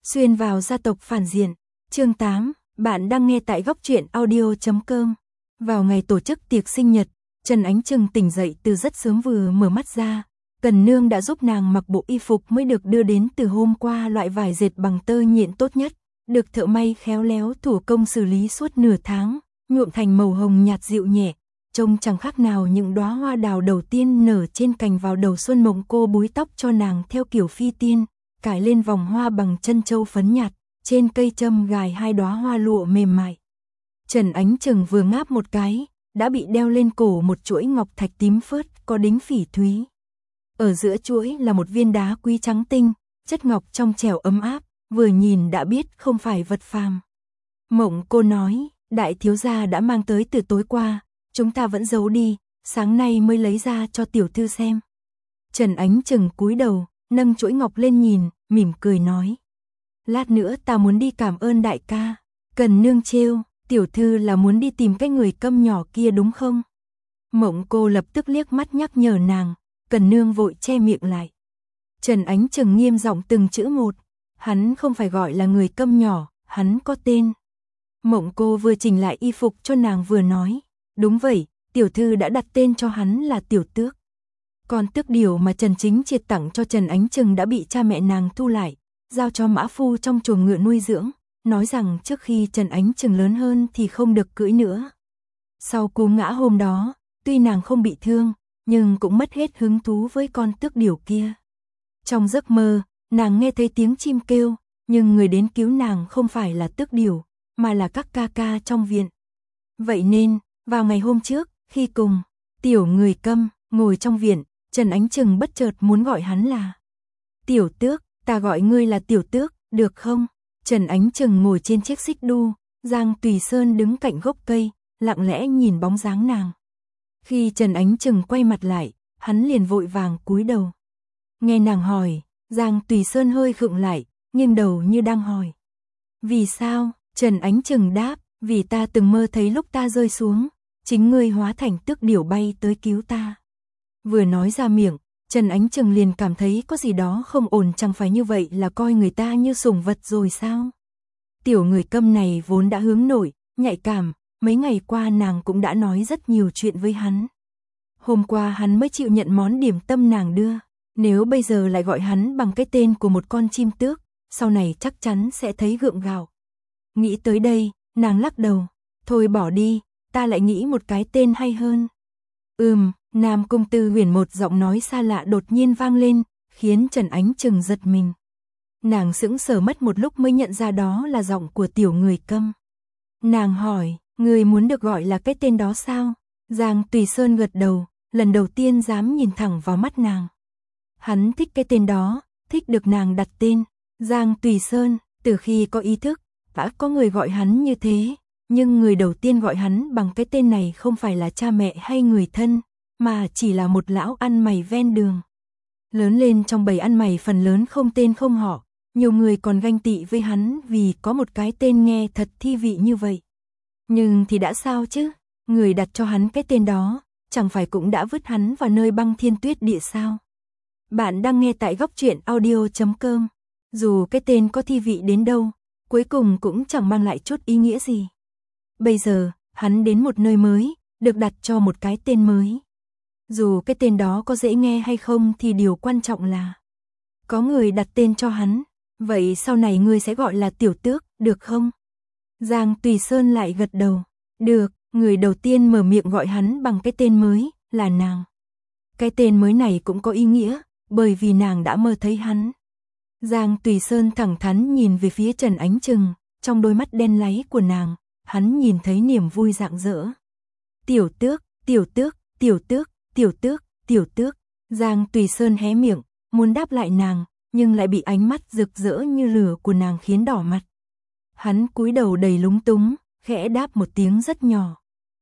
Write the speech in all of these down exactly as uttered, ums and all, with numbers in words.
Xuyên vào gia tộc phản diện. Chương tám, bạn đang nghe tại góc truyện audio chấm com. Vào ngày tổ chức tiệc sinh nhật, Trần Ánh Trừng tỉnh dậy từ rất sớm, vừa mở mắt ra, Cần Nương đã giúp nàng mặc bộ y phục mới được đưa đến từ hôm qua, loại vải dệt bằng tơ nhện tốt nhất, được thợ may khéo léo thủ công xử lý suốt nửa tháng, nhuộm thành màu hồng nhạt dịu nhẹ, trông chẳng khác nào những đóa hoa đào đầu tiên nở trên cành vào đầu xuân. Mộng Cô búi tóc cho nàng theo kiểu phi tiên, cài lên vòng hoa bằng chân châu phấn nhạt, trên cây châm gài hai đóa hoa lụa mềm mại. Trần Ánh Trừng vừa ngáp một cái, đã bị đeo lên cổ một chuỗi ngọc thạch tím phớt có đính phỉ thúy. Ở giữa chuỗi là một viên đá quý trắng tinh, chất ngọc trong trẻo ấm áp, vừa nhìn đã biết không phải vật phàm. Mộng Cô nói, đại thiếu gia đã mang tới từ tối qua, chúng ta vẫn giấu đi, sáng nay mới lấy ra cho tiểu thư xem. Trần Ánh Trừng cúi đầu, nâng chuỗi ngọc lên nhìn, mỉm cười nói. Lát nữa ta muốn đi cảm ơn đại ca. Cần Nương trêu, tiểu thư là muốn đi tìm cái người câm nhỏ kia đúng không? Mộng Cô lập tức liếc mắt nhắc nhở nàng, Cần Nương vội che miệng lại. Trần Ánh Trừng nghiêm giọng từng chữ một, hắn không phải gọi là người câm nhỏ, hắn có tên. Mộng Cô vừa chỉnh lại y phục cho nàng vừa nói, đúng vậy, tiểu thư đã đặt tên cho hắn là Tiểu Tước. Còn tước điểu mà Trần Chính Triệt tặng cho Trần Ánh Trừng đã bị cha mẹ nàng thu lại, giao cho mã phu trong chuồng ngựa nuôi dưỡng, nói rằng trước khi Trần Ánh Trừng lớn hơn thì không được cưỡi nữa. Sau cú ngã hôm đó, tuy nàng không bị thương, nhưng cũng mất hết hứng thú với con tước điểu kia. Trong giấc mơ, nàng nghe thấy tiếng chim kêu, nhưng người đến cứu nàng không phải là tước điểu, mà là các ca ca trong viện. Vậy nên, vào ngày hôm trước, khi cùng tiểu người câm ngồi trong viện, Trần Ánh Trừng bất chợt muốn gọi hắn là Tiểu Tước. Ta gọi ngươi là Tiểu Tước, được không? Trần Ánh Trừng ngồi trên chiếc xích đu, Giang Tùy Sơn đứng cạnh gốc cây, lặng lẽ nhìn bóng dáng nàng. Khi Trần Ánh Trừng quay mặt lại, hắn liền vội vàng cúi đầu. Nghe nàng hỏi, Giang Tùy Sơn hơi khựng lại, nghiêng đầu như đang hỏi. Vì sao? Trần Ánh Trừng đáp, vì ta từng mơ thấy lúc ta rơi xuống, chính ngươi hóa thành tước điểu bay tới cứu ta. Vừa nói ra miệng, Trần Ánh Trừng liền cảm thấy có gì đó không ổn, chẳng phải như vậy là coi người ta như sủng vật rồi sao? Tiểu người câm này vốn đã hướng nội, nhạy cảm, mấy ngày qua nàng cũng đã nói rất nhiều chuyện với hắn. Hôm qua hắn mới chịu nhận món điểm tâm nàng đưa, nếu bây giờ lại gọi hắn bằng cái tên của một con chim tước, sau này chắc chắn sẽ thấy gượng gạo. Nghĩ tới đây, nàng lắc đầu, thôi bỏ đi, ta lại nghĩ một cái tên hay hơn. Ừm, Nam Cung Tư Huyền, một giọng nói xa lạ đột nhiên vang lên, khiến Trần Ánh Trừng giật mình. Nàng sững sờ mất một lúc mới nhận ra đó là giọng của tiểu người câm. Nàng hỏi, người muốn được gọi là cái tên đó sao? Giang Tùy Sơn gật đầu, lần đầu tiên dám nhìn thẳng vào mắt nàng. Hắn thích cái tên đó, thích được nàng đặt tên. Giang Tùy Sơn, từ khi có ý thức, đã có người gọi hắn như thế, nhưng người đầu tiên gọi hắn bằng cái tên này không phải là cha mẹ hay người thân, mà chỉ là một lão ăn mày ven đường. Lớn lên trong bầy ăn mày phần lớn không tên không họ, nhiều người còn ganh tị với hắn vì có một cái tên nghe thật thi vị như vậy. Nhưng thì đã sao chứ, người đặt cho hắn cái tên đó, chẳng phải cũng đã vứt hắn vào nơi băng thiên tuyết địa sao? Bạn đang nghe tại góc truyện audio chấm com. Dù cái tên có thi vị đến đâu, cuối cùng cũng chẳng mang lại chút ý nghĩa gì. Bây giờ, hắn đến một nơi mới, được đặt cho một cái tên mới. Dù cái tên đó có dễ nghe hay không thì điều quan trọng là có người đặt tên cho hắn. Vậy sau này ngươi sẽ gọi là Tiểu Tước, được không? Giang Tùy Sơn lại gật đầu. Được, người đầu tiên mở miệng gọi hắn bằng cái tên mới là nàng. Cái tên mới này cũng có ý nghĩa, bởi vì nàng đã mơ thấy hắn. Giang Tùy Sơn thẳng thắn nhìn về phía Trần Ánh Trừng, trong đôi mắt đen láy của nàng, hắn nhìn thấy niềm vui rạng rỡ. Tiểu Tước, Tiểu Tước, Tiểu Tước, Tiểu Tước, Tiểu Tước. Giang Tùy Sơn hé miệng, muốn đáp lại nàng, nhưng lại bị ánh mắt rực rỡ như lửa của nàng khiến đỏ mặt. Hắn cúi đầu đầy lúng túng, khẽ đáp một tiếng rất nhỏ.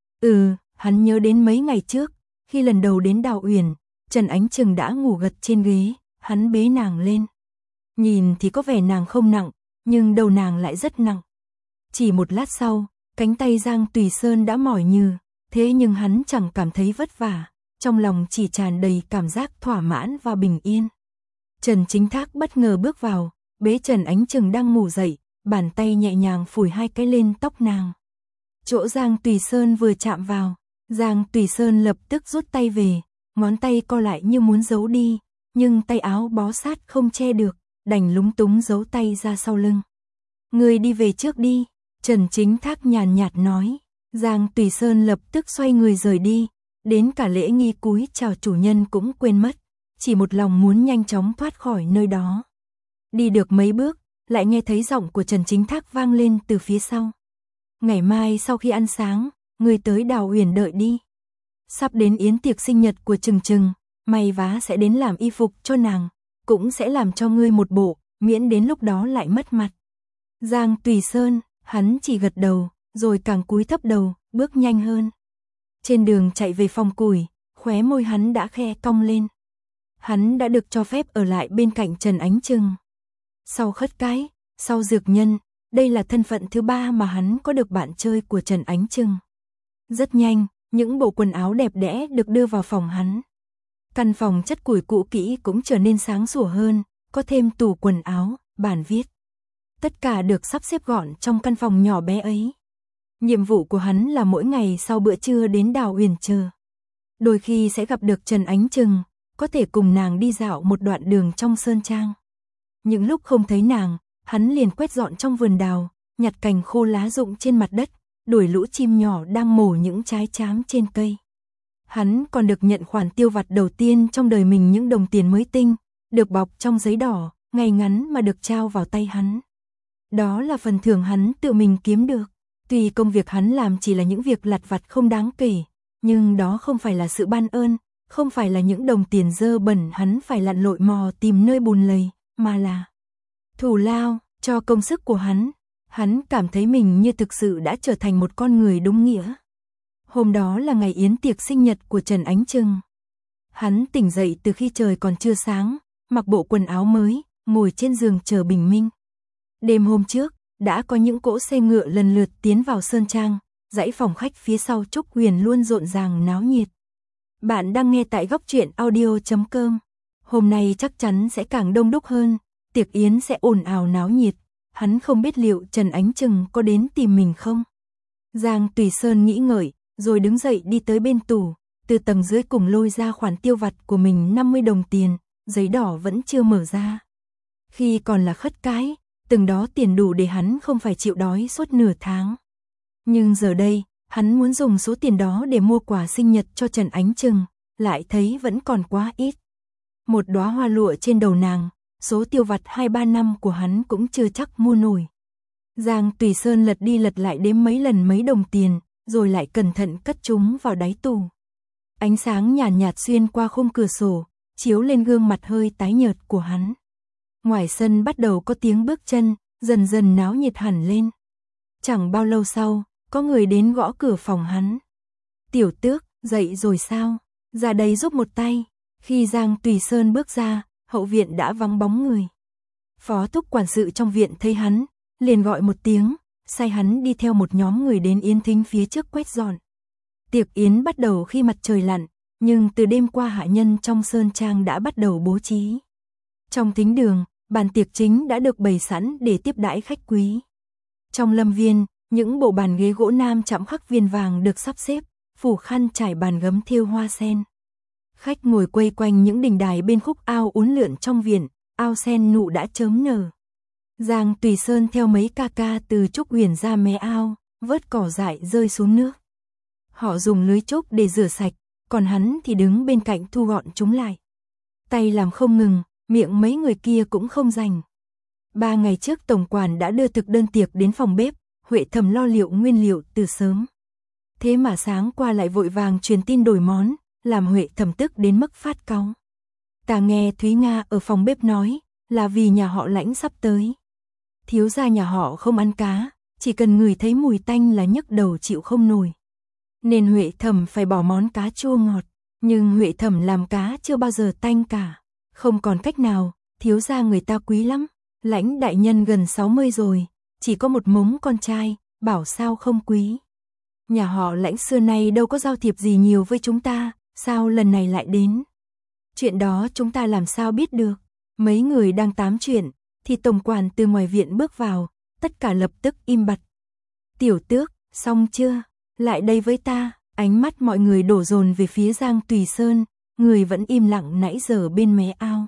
Ừ, hắn nhớ đến mấy ngày trước, khi lần đầu đến Đào Uyển, Trần Ánh Trừng đã ngủ gật trên ghế, hắn bế nàng lên. Nhìn thì có vẻ nàng không nặng, nhưng đầu nàng lại rất nặng. Chỉ một lát sau, cánh tay Giang Tùy Sơn đã mỏi nhừ, thế nhưng hắn chẳng cảm thấy vất vả, trong lòng chỉ tràn đầy cảm giác thỏa mãn và bình yên. Trần Chính Thác bất ngờ bước vào, bế Trần Ánh Trừng đang ngủ dậy, bàn tay nhẹ nhàng phủi hai cái lên tóc nàng. Chỗ Giang Tùy Sơn vừa chạm vào, Giang Tùy Sơn lập tức rút tay về, ngón tay co lại như muốn giấu đi, nhưng tay áo bó sát không che được, đành lúng túng giấu tay ra sau lưng. Người đi về trước đi, Trần Chính Thác nhàn nhạt nói. Giang Tùy Sơn lập tức xoay người rời đi, đến cả lễ nghi cúi chào chủ nhân cũng quên mất, chỉ một lòng muốn nhanh chóng thoát khỏi nơi đó. Đi được mấy bước, lại nghe thấy giọng của Trần Chính Thác vang lên từ phía sau. Ngày mai sau khi ăn sáng, người tới Đào Uyển đợi đi. Sắp đến yến tiệc sinh nhật của Trừng Trừng, may vá sẽ đến làm y phục cho nàng, cũng sẽ làm cho ngươi một bộ, miễn đến lúc đó lại mất mặt. Giang Tùy Sơn, hắn chỉ gật đầu, rồi càng cúi thấp đầu, bước nhanh hơn. Trên đường chạy về phòng củi, khóe môi hắn đã khe cong lên. Hắn đã được cho phép ở lại bên cạnh Trần Ánh Trừng. Sau Khất Cái, sau Dược Nhân, đây là thân phận thứ ba mà hắn có được bạn chơi của Trần Ánh Trừng. Rất nhanh, những bộ quần áo đẹp đẽ được đưa vào phòng hắn. Căn phòng chất củi cũ kỹ cũng trở nên sáng sủa hơn, có thêm tủ quần áo, bàn viết. Tất cả được sắp xếp gọn trong căn phòng nhỏ bé ấy. Nhiệm vụ của hắn là mỗi ngày sau bữa trưa đến Đào Uyển chờ. Đôi khi sẽ gặp được Trần Ánh Trừng, có thể cùng nàng đi dạo một đoạn đường trong sơn trang. Những lúc không thấy nàng, hắn liền quét dọn trong vườn đào, nhặt cành khô lá rụng trên mặt đất, đuổi lũ chim nhỏ đang mổ những trái chám trên cây. Hắn còn được nhận khoản tiêu vặt đầu tiên trong đời mình, những đồng tiền mới tinh, được bọc trong giấy đỏ, ngay ngắn mà được trao vào tay hắn. Đó là phần thưởng hắn tự mình kiếm được. Tuy công việc hắn làm chỉ là những việc lặt vặt không đáng kể, nhưng đó không phải là sự ban ơn, không phải là những đồng tiền dơ bẩn hắn phải lặn lội mò tìm nơi bùn lầy, mà là thù lao cho công sức của hắn. Hắn cảm thấy mình như thực sự đã trở thành một con người đúng nghĩa. Hôm đó là ngày yến tiệc sinh nhật của Trần Ánh Trừng. Hắn tỉnh dậy từ khi trời còn chưa sáng, mặc bộ quần áo mới, ngồi trên giường chờ bình minh. Đêm hôm trước, đã có những cỗ xe ngựa lần lượt tiến vào sơn trang, dãy phòng khách phía sau Trúc Huyền luôn rộn ràng náo nhiệt. Bạn đang nghe tại góc truyện audio chấm com. Hôm nay chắc chắn sẽ càng đông đúc hơn, tiệc yến sẽ ồn ào náo nhiệt. Hắn không biết liệu Trần Ánh Trừng có đến tìm mình không. Giang Tùy Sơn nghĩ ngợi, rồi đứng dậy đi tới bên tủ, từ tầng dưới cùng lôi ra khoản tiêu vặt của mình năm mươi đồng tiền, giấy đỏ vẫn chưa mở ra. Khi còn là Khất Cái, từng đó tiền đủ để hắn không phải chịu đói suốt nửa tháng. Nhưng giờ đây, hắn muốn dùng số tiền đó để mua quà sinh nhật cho Trần Ánh Trừng, lại thấy vẫn còn quá ít. Một đóa hoa lụa trên đầu nàng, số tiêu vặt hai ba năm của hắn cũng chưa chắc mua nổi. Giang Tùy Sơn lật đi lật lại đếm mấy lần mấy đồng tiền, rồi lại cẩn thận cất chúng vào đáy tủ. Ánh sáng nhàn nhạt, nhạt xuyên qua khung cửa sổ, chiếu lên gương mặt hơi tái nhợt của hắn. Ngoài sân bắt đầu có tiếng bước chân, dần dần náo nhiệt hẳn lên. Chẳng bao lâu sau, có người đến gõ cửa phòng hắn. Tiểu Tước, dậy rồi sao? Ra đây giúp một tay. Khi Giang Tùy Sơn bước ra, hậu viện đã vắng bóng người. Phó thúc quản sự trong viện thấy hắn, liền gọi một tiếng, sai hắn đi theo một nhóm người đến yến thính phía trước quét dọn. Tiệc yến bắt đầu khi mặt trời lặn, nhưng từ đêm qua hạ nhân trong sơn trang đã bắt đầu bố trí. Trong thính đường, bàn tiệc chính đã được bày sẵn để tiếp đãi khách quý. Trong lâm viên, những bộ bàn ghế gỗ nam chạm khắc viền vàng được sắp xếp, phủ khăn trải bàn gấm thêu hoa sen. Khách ngồi quây quanh những đình đài bên khúc ao uốn lượn trong viện, ao sen nụ đã chớm nở. Giang Tùy Sơn theo mấy ca ca từ Trúc Huyền ra mé ao, vớt cỏ dại rơi xuống nước. Họ dùng lưới trúc để rửa sạch, còn hắn thì đứng bên cạnh thu gọn chúng lại. Tay làm không ngừng, miệng mấy người kia cũng không rảnh. Ba ngày trước tổng quản đã đưa thực đơn tiệc đến phòng bếp, Huệ Thẩm lo liệu nguyên liệu từ sớm. Thế mà sáng qua lại vội vàng truyền tin đổi món, làm Huệ Thẩm tức đến mức phát cáu. Ta nghe Thúy Nga ở phòng bếp nói, là vì nhà họ Lãnh sắp tới. Thiếu gia nhà họ không ăn cá, chỉ cần ngửi thấy mùi tanh là nhức đầu chịu không nổi. Nên Huệ Thẩm phải bỏ món cá chua ngọt, nhưng Huệ Thẩm làm cá chưa bao giờ tanh cả. Không còn cách nào, thiếu gia người ta quý lắm. Lãnh đại nhân gần sáu mươi rồi, chỉ có một mống con trai, bảo sao không quý. Nhà họ Lãnh xưa nay đâu có giao thiệp gì nhiều với chúng ta, sao lần này lại đến? Chuyện đó chúng ta làm sao biết được? Mấy người đang tám chuyện, thì tổng quản từ ngoài viện bước vào, tất cả lập tức im bặt. Tiểu Tước, xong chưa? Lại đây với ta. Ánh mắt mọi người đổ dồn về phía Giang Tùy Sơn, người vẫn im lặng nãy giờ bên mé ao.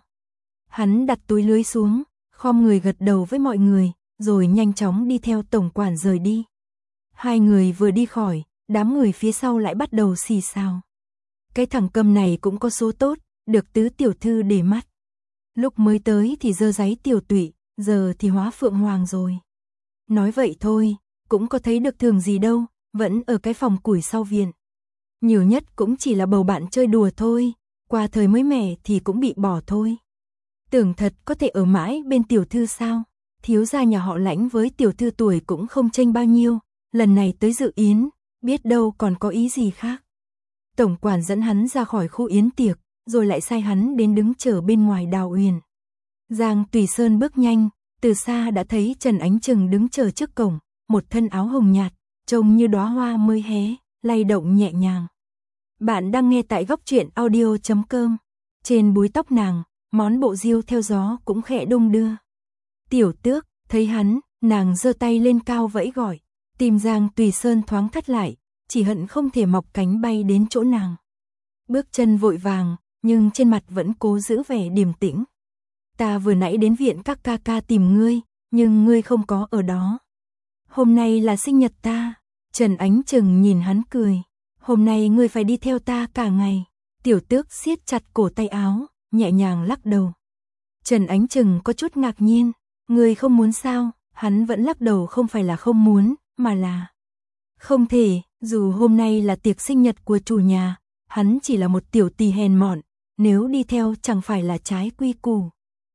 Hắn đặt túi lưới xuống, khom người gật đầu với mọi người, rồi nhanh chóng đi theo tổng quản rời đi. Hai người vừa đi khỏi, đám người phía sau lại bắt đầu xì xào. Cái thằng Cầm này cũng có số tốt, được tứ tiểu thư để mắt. Lúc mới tới thì dơ dáy tiểu tụy, giờ thì hóa phượng hoàng rồi. Nói vậy thôi, cũng có thấy được thường gì đâu, vẫn ở cái phòng củi sau viện. Nhiều nhất cũng chỉ là bầu bạn chơi đùa thôi, qua thời mới mẻ thì cũng bị bỏ thôi. Tưởng thật có thể ở mãi bên tiểu thư sao? Thiếu gia nhà họ Lãnh với tiểu thư tuổi cũng không chênh bao nhiêu, lần này tới dự yến, biết đâu còn có ý gì khác. Tổng quản dẫn hắn ra khỏi khu yến tiệc, rồi lại sai hắn đến đứng chờ bên ngoài Đào Uyển. Giang Tùy Sơn bước nhanh, từ xa đã thấy Trần Ánh Trừng đứng chờ trước cổng, một thân áo hồng nhạt, trông như đóa hoa mới hé, lay động nhẹ nhàng. Bạn đang nghe tại góc truyện audio chấm com. Trên búi tóc nàng, món bộ diêu theo gió cũng khẽ đung đưa. Tiểu Tước, thấy hắn, nàng giơ tay lên cao vẫy gọi. Tim Giang Tùy Sơn thoáng thắt lại, chỉ hận không thể mọc cánh bay đến chỗ nàng. Bước chân vội vàng, nhưng trên mặt vẫn cố giữ vẻ điềm tĩnh. Ta vừa nãy đến viện các ca ca tìm ngươi, nhưng ngươi không có ở đó. Hôm nay là sinh nhật ta. Trần Ánh Trừng nhìn hắn cười. Hôm nay ngươi phải đi theo ta cả ngày. Tiểu Tước siết chặt cổ tay áo, nhẹ nhàng lắc đầu. Trần Ánh Trừng có chút ngạc nhiên. Ngươi không muốn sao? Hắn vẫn lắc đầu, không phải là không muốn, mà là không thể. Dù hôm nay là tiệc sinh nhật của chủ nhà, hắn chỉ là một tiểu tỳ hèn mọn, nếu đi theo chẳng phải là trái quy củ.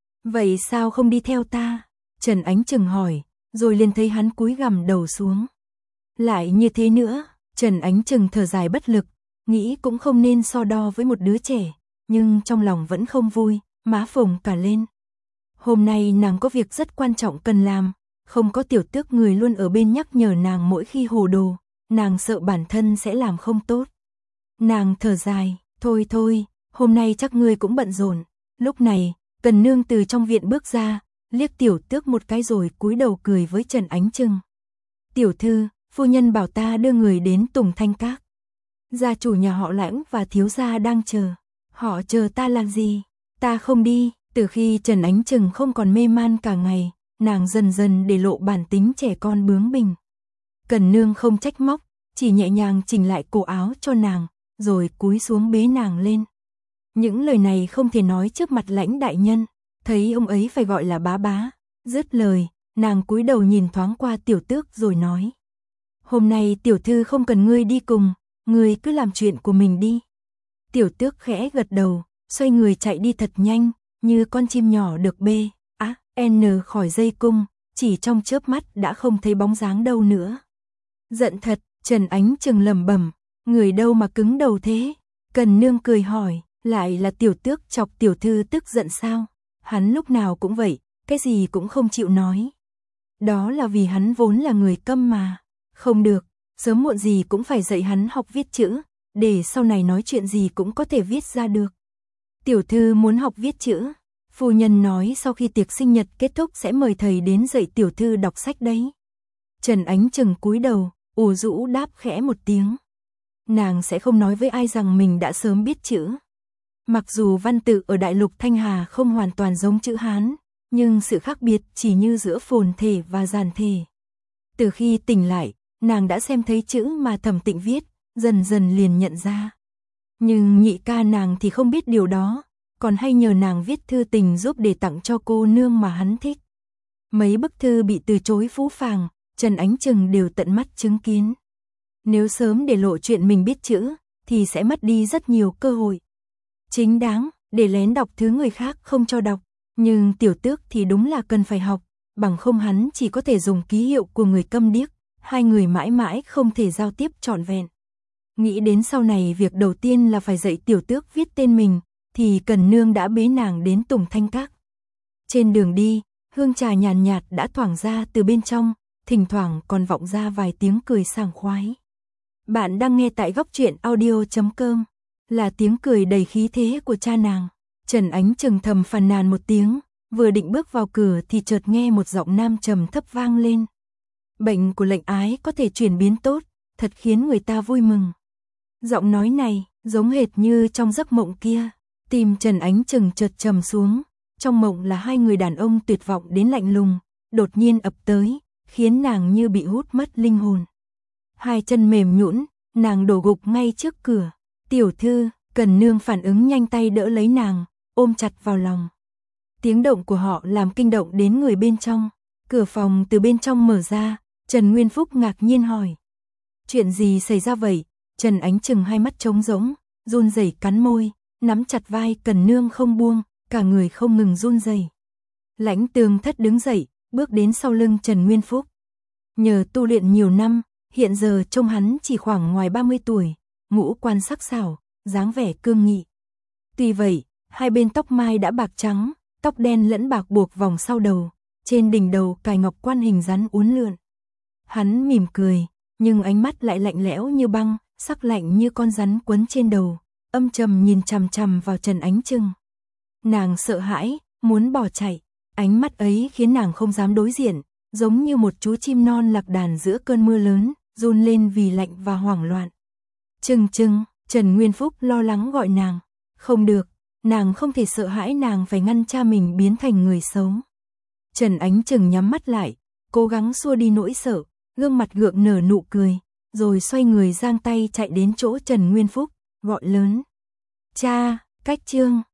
Vậy sao không đi theo ta? Trần Ánh Trừng hỏi, rồi liền thấy hắn cúi gằm đầu xuống. Lại như thế nữa, Trần Ánh Trừng thở dài bất lực, nghĩ cũng không nên so đo với một đứa trẻ, nhưng trong lòng vẫn không vui, má phồng cả lên. Hôm nay nàng có việc rất quan trọng cần làm, không có Tiểu Tước người luôn ở bên nhắc nhở nàng mỗi khi hồ đồ, nàng sợ bản thân sẽ làm không tốt. Nàng thở dài, thôi thôi, hôm nay chắc ngươi cũng bận rộn. Lúc này, Cần Nương từ trong viện bước ra, liếc Tiểu Tước một cái rồi cúi đầu cười với Trần Ánh Trừng. Tiểu thư, phu nhân bảo ta đưa người đến Tùng Thanh Các. Gia chủ nhà họ Lãnh và thiếu gia đang chờ. Họ chờ ta làm gì? Ta không đi. Từ khi Trần Ánh Trừng không còn mê man cả ngày, nàng dần dần để lộ bản tính trẻ con bướng bỉnh. Cần Nương không trách móc, chỉ nhẹ nhàng chỉnh lại cổ áo cho nàng, rồi cúi xuống bế nàng lên. Những lời này không thể nói trước mặt Lãnh đại nhân, thấy ông ấy phải gọi là bá bá. Dứt lời, nàng cúi đầu nhìn thoáng qua Tiểu Tước rồi nói. Hôm nay tiểu thư không cần ngươi đi cùng, ngươi cứ làm chuyện của mình đi. Tiểu Tước khẽ gật đầu, xoay người chạy đi thật nhanh, như con chim nhỏ được bê, á, n khỏi dây cung, chỉ trong chớp mắt đã không thấy bóng dáng đâu nữa. Giận thật, Trần Ánh Trừng lẩm bẩm, người đâu mà cứng đầu thế? Cần Nương cười hỏi, lại là Tiểu Tước chọc tiểu thư tức giận sao? Hắn lúc nào cũng vậy, cái gì cũng không chịu nói. Đó là vì hắn vốn là người câm mà. Không được, sớm muộn gì cũng phải dạy hắn học viết chữ, để sau này nói chuyện gì cũng có thể viết ra được. Tiểu thư muốn học viết chữ, phu nhân nói sau khi tiệc sinh nhật kết thúc sẽ mời thầy đến dạy tiểu thư đọc sách đấy. Trần Ánh Trừng cúi đầu, ủ rũ đáp khẽ một tiếng. Nàng sẽ không nói với ai rằng mình đã sớm biết chữ. Mặc dù văn tự ở đại lục Thanh Hà không hoàn toàn giống chữ Hán, nhưng sự khác biệt chỉ như giữa phồn thể và giản thể. Từ khi tỉnh lại, nàng đã xem thấy chữ mà Thẩm Tịnh viết, dần dần liền nhận ra. Nhưng nhị ca nàng thì không biết điều đó, còn hay nhờ nàng viết thư tình giúp để tặng cho cô nương mà hắn thích. Mấy bức thư bị từ chối phũ phàng, Trần Ánh Trừng đều tận mắt chứng kiến. Nếu sớm để lộ chuyện mình biết chữ, thì sẽ mất đi rất nhiều cơ hội. Chính đáng, để lén đọc thứ người khác không cho đọc, nhưng Tiểu Tước thì đúng là cần phải học, bằng không hắn chỉ có thể dùng ký hiệu của người câm điếc, hai người mãi mãi không thể giao tiếp trọn vẹn. Nghĩ đến sau này việc đầu tiên là phải dạy Tiểu Tước viết tên mình, thì Cần Nương đã bế nàng đến Tùng Thanh Các. Trên đường đi, hương trà nhàn nhạt đã thoảng ra từ bên trong, thỉnh thoảng còn vọng ra vài tiếng cười sảng khoái. Bạn đang nghe tại góc truyện audio chấm com, là tiếng cười đầy khí thế của cha nàng. Trần Ánh Trừng thầm phàn nàn một tiếng, vừa định bước vào cửa thì chợt nghe một giọng nam trầm thấp vang lên. Bệnh của lệnh ái có thể chuyển biến tốt, thật khiến người ta vui mừng. Giọng nói này, giống hệt như trong giấc mộng kia. Tim Trần Ánh Trừng chợt trầm xuống, trong mộng là hai người đàn ông tuyệt vọng đến lạnh lùng, đột nhiên ập tới, khiến nàng như bị hút mất linh hồn. Hai chân mềm nhũn, nàng đổ gục ngay trước cửa. Tiểu thư, Cần Nương phản ứng nhanh tay đỡ lấy nàng, ôm chặt vào lòng. Tiếng động của họ làm kinh động đến người bên trong. Cửa phòng từ bên trong mở ra, Trần Nguyên Phúc ngạc nhiên hỏi. Chuyện gì xảy ra vậy? Trần Ánh Trừng hai mắt trống rỗng, run rẩy cắn môi, nắm chặt vai Cần Nương không buông, cả người không ngừng run rẩy. Lãnh Tường Thất đứng dậy, bước đến sau lưng Trần Nguyên Phúc. Nhờ tu luyện nhiều năm, hiện giờ trông hắn chỉ khoảng ngoài ba mươi tuổi, ngũ quan sắc sảo, dáng vẻ cương nghị. Tuy vậy, hai bên tóc mai đã bạc trắng, tóc đen lẫn bạc buộc vòng sau đầu, trên đỉnh đầu cài ngọc quan hình rắn uốn lượn. Hắn mỉm cười, nhưng ánh mắt lại lạnh lẽo như băng, sắc lạnh như con rắn quấn trên đầu, âm trầm nhìn chằm chằm vào Trần Ánh Trừng. Nàng sợ hãi, muốn bỏ chạy, ánh mắt ấy khiến nàng không dám đối diện, giống như một chú chim non lạc đàn giữa cơn mưa lớn, run lên vì lạnh và hoảng loạn. Trừng Trừng, Trần Nguyên Phúc lo lắng gọi nàng. Không được, nàng không thể sợ hãi, nàng phải ngăn cha mình biến thành người xấu. Trần Ánh Trừng nhắm mắt lại, cố gắng xua đi nỗi sợ, gương mặt gượng nở nụ cười, rồi xoay người giang tay chạy đến chỗ Trần Nguyên Phúc, gọi lớn. Cha, Cách Trương.